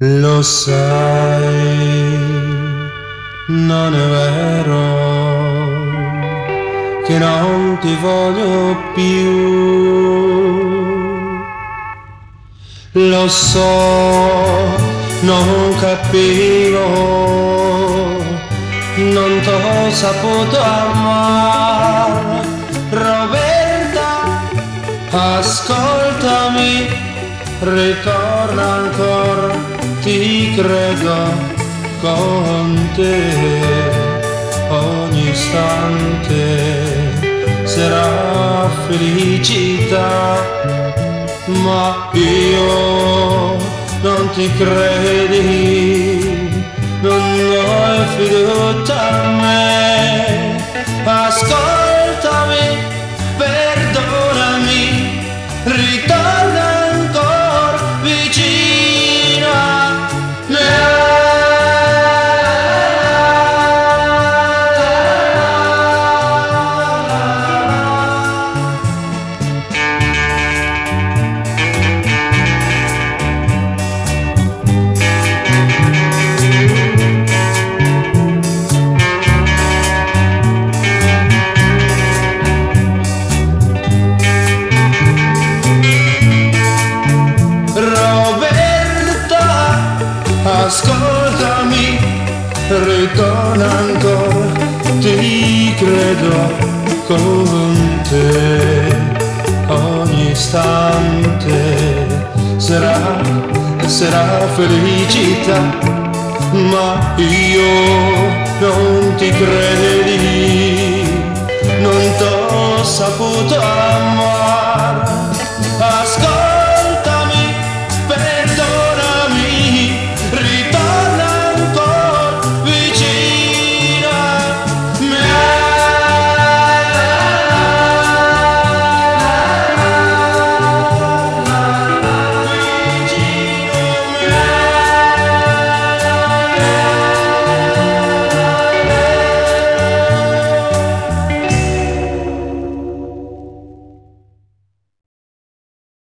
Lo sai, non è vero che non ti voglio più. Lo so, non capivo, non t'ho saputo amare. Roberta, ascoltami, ritorna ancora, ti credo con te. Ogni istante sarà felicità, ma io non ti credi, non hai fiducia in me. Ascoltami, perdonami, ritorna ancora vicino a me. Ascoltami, ritorna ancora, ti credo con te. Ogni istante sarà felicità, ma io non ti credi, non t'ho saputo amare.